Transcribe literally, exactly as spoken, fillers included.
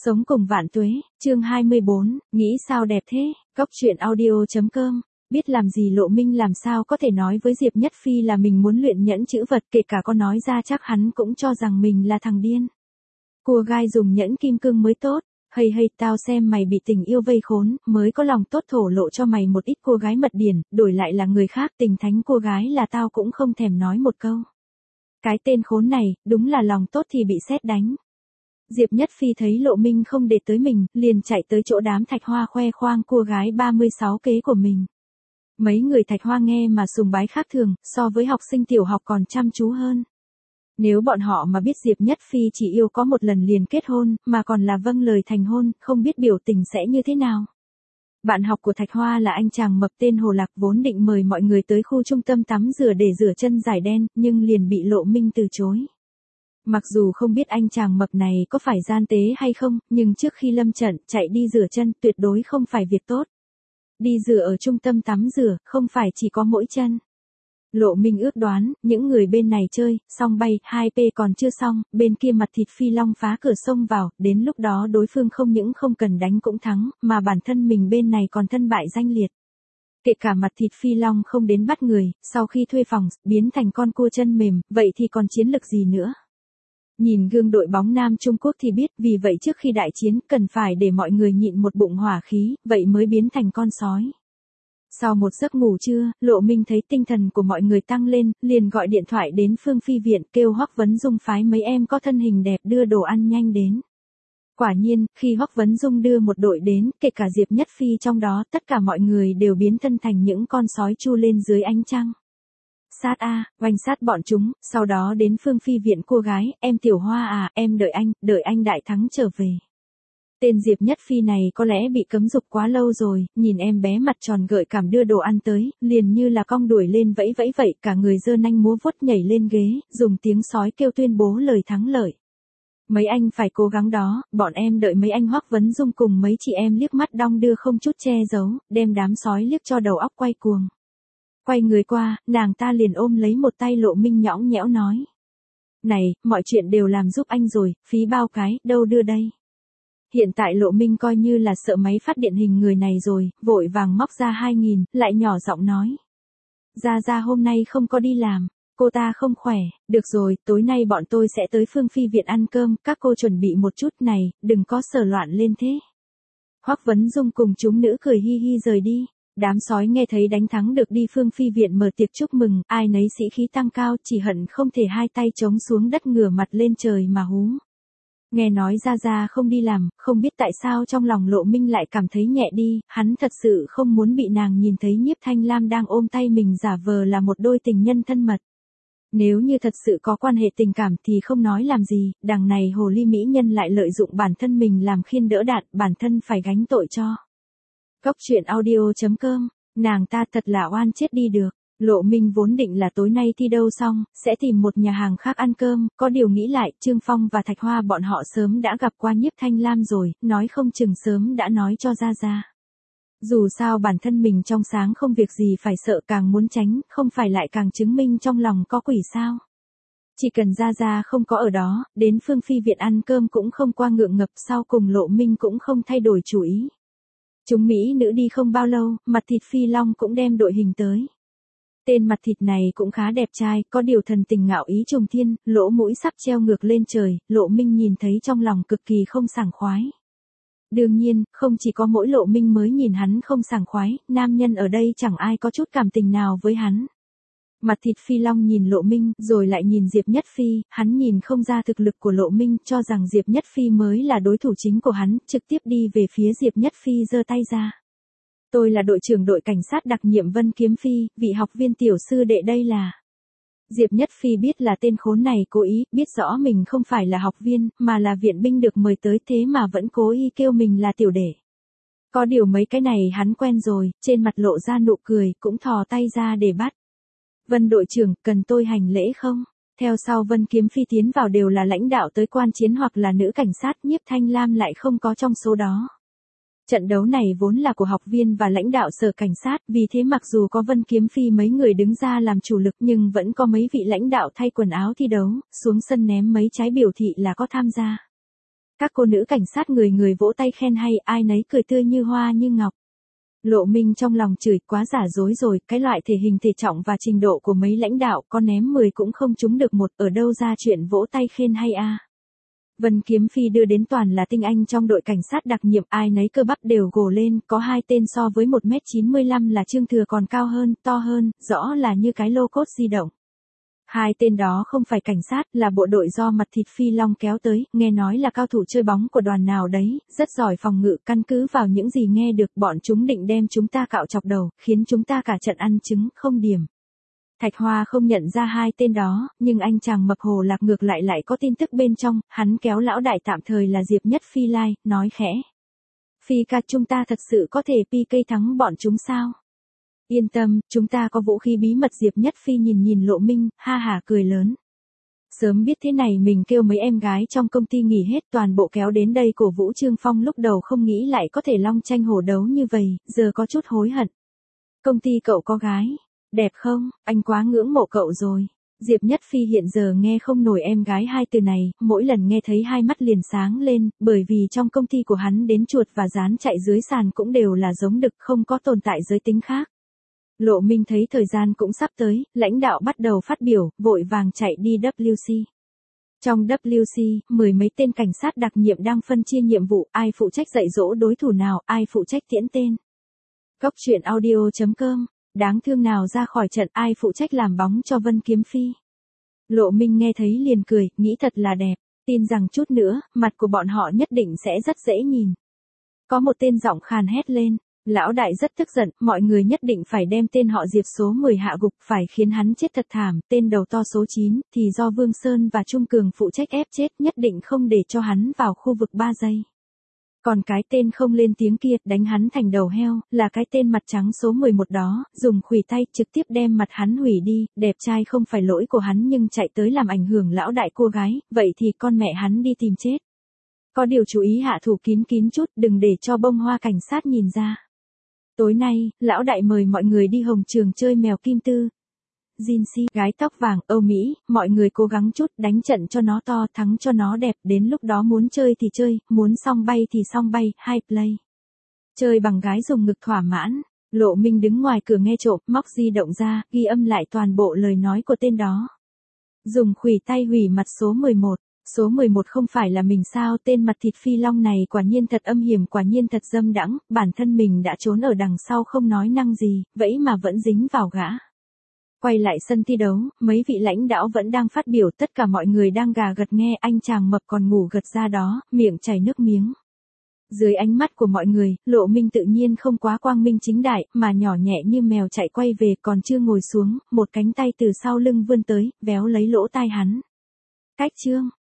Sống cùng vạn tuế, chương hai mươi bốn, nghĩ sao đẹp thế, Cốc truyện audio.com, biết làm gì Lộ Minh làm sao có thể nói với Diệp Nhất Phi là mình muốn luyện nhẫn chữ vật, kể cả có nói ra chắc hắn cũng cho rằng mình là thằng điên. Cua gai dùng nhẫn kim cương mới tốt, hây hây tao xem mày bị tình yêu vây khốn, mới có lòng tốt thổ lộ cho mày một ít cô gái mật điển, đổi lại là người khác tình thánh cô gái là tao cũng không thèm nói một câu. Cái tên khốn này, đúng là lòng tốt thì bị sét đánh. Diệp Nhất Phi thấy Lộ Minh không để tới mình, liền chạy tới chỗ đám Thạch Hoa khoe khoang cua gái ba mươi sáu kế của mình. Mấy người Thạch Hoa nghe mà sùng bái khác thường, so với học sinh tiểu học còn chăm chú hơn. Nếu bọn họ mà biết Diệp Nhất Phi chỉ yêu có một lần liền kết hôn, mà còn là vâng lời thành hôn, không biết biểu tình sẽ như thế nào. Bạn học của Thạch Hoa là anh chàng mập tên Hồ Lạc vốn định mời mọi người tới khu trung tâm tắm rửa để rửa chân giải đen, nhưng liền bị Lộ Minh từ chối. Mặc dù không biết anh chàng mập này có phải gian tế hay không, nhưng trước khi lâm trận, chạy đi rửa chân tuyệt đối không phải việc tốt. Đi rửa ở trung tâm tắm rửa, không phải chỉ có mỗi chân. Lộ Minh ước đoán, những người bên này chơi, xong bay, hai p còn chưa xong, bên kia mặt thịt phi long phá cửa sông vào, đến lúc đó đối phương không những không cần đánh cũng thắng, mà bản thân mình bên này còn thân bại danh liệt. Kể cả mặt thịt phi long không đến bắt người, sau khi thuê phòng, biến thành con cua chân mềm, vậy thì còn chiến lực gì nữa. Nhìn gương đội bóng Nam Trung Quốc thì biết, vì vậy trước khi đại chiến, cần phải để mọi người nhịn một bụng hỏa khí, vậy mới biến thành con sói. Sau một giấc ngủ trưa, Lộ Minh thấy tinh thần của mọi người tăng lên, liền gọi điện thoại đến Phương Phi Viện kêu Hoắc Vấn Dung phái mấy em có thân hình đẹp đưa đồ ăn nhanh đến. Quả nhiên, khi Hoắc Vấn Dung đưa một đội đến, kể cả Diệp Nhất Phi trong đó, tất cả mọi người đều biến thân thành những con sói chu lên dưới ánh trăng. Sát a, oanh sát bọn chúng, sau đó đến Phương Phi Viện cô gái, em Tiểu Hoa à, em đợi anh, đợi anh đại thắng trở về. Tên Diệp Nhất Phi này có lẽ bị cấm dục quá lâu rồi, nhìn em bé mặt tròn gợi cảm đưa đồ ăn tới, liền như là cong đuổi lên vẫy vẫy vậy, cả người giơ nanh múa vuốt nhảy lên ghế, dùng tiếng sói kêu tuyên bố lời thắng lợi. Mấy anh phải cố gắng đó, bọn em đợi mấy anh Hoắc Vấn Dung cùng mấy chị em liếc mắt đong đưa không chút che giấu, đem đám sói liếc cho đầu óc quay cuồng. Quay người qua, nàng ta liền ôm lấy một tay Lộ Minh nhõng nhẽo nói. Này, mọi chuyện đều làm giúp anh rồi, phí bao cái, đâu đưa đây. Hiện tại Lộ Minh coi như là sợ máy phát điện hình người này rồi, vội vàng móc ra hai nghìn, lại nhỏ giọng nói. Gia Gia hôm nay không có đi làm, cô ta không khỏe, được rồi, tối nay bọn tôi sẽ tới Phương Phi Viện ăn cơm, các cô chuẩn bị một chút này, đừng có sờ loạn lên thế. Hoắc Vấn Dung cùng chúng nữ cười hi hi rời đi. Đám sói nghe thấy đánh thắng được đi Phương Phi Viện mở tiệc chúc mừng, ai nấy sĩ khí tăng cao, chỉ hận không thể hai tay chống xuống đất ngửa mặt lên trời mà hú. Nghe nói Gia Gia không đi làm, không biết tại sao trong lòng Lộ Minh lại cảm thấy nhẹ đi, hắn thật sự không muốn bị nàng nhìn thấy Nhiếp Thanh Lam đang ôm tay mình giả vờ là một đôi tình nhân thân mật. Nếu như thật sự có quan hệ tình cảm thì không nói làm gì, đằng này hồ ly mỹ nhân lại lợi dụng bản thân mình làm khiên đỡ đạn, bản thân phải gánh tội cho. Cốc truyện audio.com, nàng ta thật là oan chết đi được. Lộ Minh vốn định là tối nay thi đấu xong, sẽ tìm một nhà hàng khác ăn cơm, có điều nghĩ lại, Trương Phong và Thạch Hoa bọn họ sớm đã gặp qua Nhiếp Thanh Lam rồi, nói không chừng sớm đã nói cho Gia Gia. Dù sao bản thân mình trong sáng không việc gì phải sợ, càng muốn tránh, không phải lại càng chứng minh trong lòng có quỷ sao. Chỉ cần Gia Gia không có ở đó, đến Phương Phi Viện ăn cơm cũng không qua ngượng ngập, sau cùng Lộ Minh cũng không thay đổi chủ ý. Chúng Mỹ nữ đi không bao lâu, mặt thịt phi long cũng đem đội hình tới. Tên mặt thịt này cũng khá đẹp trai, có điều thần tình ngạo ý trùng thiên, lỗ mũi sắp treo ngược lên trời, Lộ Minh nhìn thấy trong lòng cực kỳ không sảng khoái. Đương nhiên, không chỉ có mỗi Lộ Minh mới nhìn hắn không sảng khoái, nam nhân ở đây chẳng ai có chút cảm tình nào với hắn. Mặt thịt phi long nhìn Lộ Minh, rồi lại nhìn Diệp Nhất Phi, hắn nhìn không ra thực lực của Lộ Minh, cho rằng Diệp Nhất Phi mới là đối thủ chính của hắn, trực tiếp đi về phía Diệp Nhất Phi giơ tay ra. Tôi là đội trưởng đội cảnh sát đặc nhiệm Vân Kiếm Phi, vị học viên tiểu sư đệ đây là. Diệp Nhất Phi biết là tên khốn này cố ý, biết rõ mình không phải là học viên, mà là viện binh được mời tới, thế mà vẫn cố ý kêu mình là tiểu đệ. Có điều mấy cái này hắn quen rồi, trên mặt lộ ra nụ cười, cũng thò tay ra để bắt. Vân đội trưởng, cần tôi hành lễ không? Theo sau Vân Kiếm Phi tiến vào đều là lãnh đạo tới quan chiến hoặc là nữ cảnh sát, Nhiếp Thanh Lam lại không có trong số đó. Trận đấu này vốn là của học viên và lãnh đạo sở cảnh sát, vì thế mặc dù có Vân Kiếm Phi mấy người đứng ra làm chủ lực nhưng vẫn có mấy vị lãnh đạo thay quần áo thi đấu, xuống sân ném mấy trái biểu thị là có tham gia. Các cô nữ cảnh sát người người vỗ tay khen hay, ai nấy cười tươi như hoa như ngọc. Lộ Minh trong lòng chửi, quá giả dối rồi, cái loại thể hình thể trọng và trình độ của mấy lãnh đạo, con ném mười cũng không trúng được một, ở đâu ra chuyện vỗ tay khen hay a. Vân Kiếm Phi đưa đến toàn là tinh anh trong đội cảnh sát đặc nhiệm, ai nấy cơ bắp đều gồ lên, có hai tên so với một mét chín mươi lăm là Trương Thừa còn cao hơn, to hơn, rõ là như cái lô cốt di động. Hai tên đó không phải cảnh sát, là bộ đội do Mật Thịt Phi Long kéo tới, nghe nói là cao thủ chơi bóng của đoàn nào đấy, rất giỏi phòng ngự, căn cứ vào những gì nghe được, bọn chúng định đem chúng ta cạo chọc đầu, khiến chúng ta cả trận ăn trứng, không điểm. Thạch Hoa không nhận ra hai tên đó, nhưng anh chàng mập hồ lạc ngược lại lại có tin tức bên trong, hắn kéo lão đại tạm thời là Diệp Nhất Phi lai, nói khẽ. Phi ca, chúng ta thật sự có thể pê ca thắng bọn chúng sao? Yên tâm, chúng ta có vũ khí bí mật. Diệp Nhất Phi nhìn nhìn Lộ Minh, ha hả cười lớn. Sớm biết thế này mình kêu mấy em gái trong công ty nghỉ hết, toàn bộ kéo đến đây cổ vũ Trương Phong, lúc đầu không nghĩ lại có thể long tranh hổ đấu như vậy, giờ có chút hối hận. Công ty cậu có gái, đẹp không, anh quá ngưỡng mộ cậu rồi. Diệp Nhất Phi hiện giờ nghe không nổi em gái hai từ này, mỗi lần nghe thấy hai mắt liền sáng lên, bởi vì trong công ty của hắn đến chuột và rán chạy dưới sàn cũng đều là giống đực, không có tồn tại giới tính khác. Lộ Minh thấy thời gian cũng sắp tới, lãnh đạo bắt đầu phát biểu, vội vàng chạy đi W C. Trong W C, mười mấy tên cảnh sát đặc nhiệm đang phân chia nhiệm vụ, ai phụ trách dạy dỗ đối thủ nào, ai phụ trách tiễn tên. Cốc truyện audio chấm com, đáng thương nào ra khỏi trận, ai phụ trách làm bóng cho Vân Kiếm Phi. Lộ Minh nghe thấy liền cười, nghĩ thật là đẹp, tin rằng chút nữa, mặt của bọn họ nhất định sẽ rất dễ nhìn. Có một tên giọng khàn hét lên. Lão đại rất tức giận, mọi người nhất định phải đem tên họ Diệp số mười hạ gục, phải khiến hắn chết thật thảm, tên đầu to số chín, thì do Vương Sơn và Trung Cường phụ trách ép chết, nhất định không để cho hắn vào khu vực ba giây. Còn cái tên không lên tiếng kia, đánh hắn thành đầu heo, là cái tên mặt trắng số mười một đó, dùng khuỷu tay trực tiếp đem mặt hắn hủy đi, đẹp trai không phải lỗi của hắn nhưng chạy tới làm ảnh hưởng lão đại cô gái, vậy thì con mẹ hắn đi tìm chết. Có điều chú ý hạ thủ kín kín chút, đừng để cho bông hoa cảnh sát nhìn ra. Tối nay, lão đại mời mọi người đi Hồng Trường chơi mèo kim tư. Jinxi, gái tóc vàng, Âu Mỹ, mọi người cố gắng chút, đánh trận cho nó to, thắng cho nó đẹp, đến lúc đó muốn chơi thì chơi, muốn song bay thì song bay, hai play. Chơi bằng gái dùng ngực thỏa mãn. Lộ Minh đứng ngoài cửa nghe trộm, móc di động ra, ghi âm lại toàn bộ lời nói của tên đó. Dùng khuỷu tay hủy mặt số mười một. Số mười một không phải là mình sao, tên Mật Thịt Phi Long này quả nhiên thật âm hiểm, quả nhiên thật dâm đãng, bản thân mình đã trốn ở đằng sau không nói năng gì, vậy mà vẫn dính vào gã. Quay lại sân thi đấu, mấy vị lãnh đạo vẫn đang phát biểu, tất cả mọi người đang gà gật nghe, anh chàng mập còn ngủ gật ra đó, miệng chảy nước miếng. Dưới ánh mắt của mọi người, Lộ Minh tự nhiên không quá quang minh chính đại, mà nhỏ nhẹ như mèo chạy quay về, còn chưa ngồi xuống, một cánh tay từ sau lưng vươn tới, véo lấy lỗ tai hắn. Cách chương